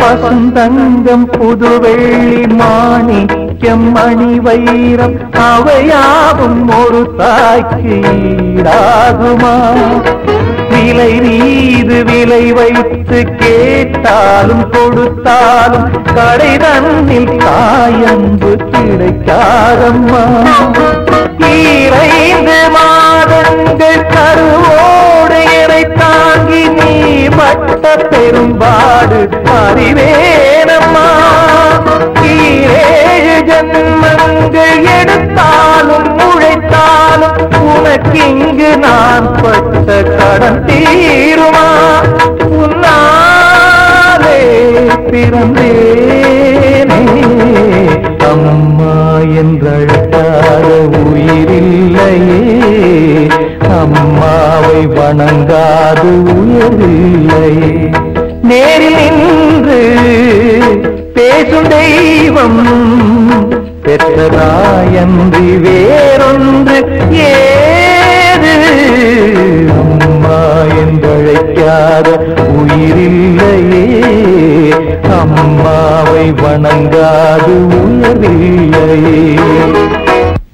பசுந்தங்கம் புதுவெள்ளி மாணிக்கம் மணி வைரம் அவையாவும் ஒரு தாய்க்கு ஈடாகுமா? விலை மீது விலை வைத்து கேட்டாலும் கொடுத்தாலும் கடை தன்னில் காயம்பு கிடைக்காதம்மா. 2 மாதங்கள் கருவோடு எனை தாங்கி நீ பட்ட பெரும்பாடு அறிவேனம்மா. 7 ஜன்மங்கள் எடுத்தாலும் உழைத்தாலும் உனக்கிங்கு நான் பட்ட கடன் தீருமா? உன்னாலே பிறந்தேனே அம்மா என்றழைக்காத உயிரில்லையே, அம்மாவை வணங்காது உயரில்லையே. நேரில் நின்று பேசும் தெய்வம் பெற்றதாயன்றி வேறொன்று ஏது? அம்மா என்றழைக்காத உயிரில்லையே, அம்மாவை வணங்காது உயரில்லையே.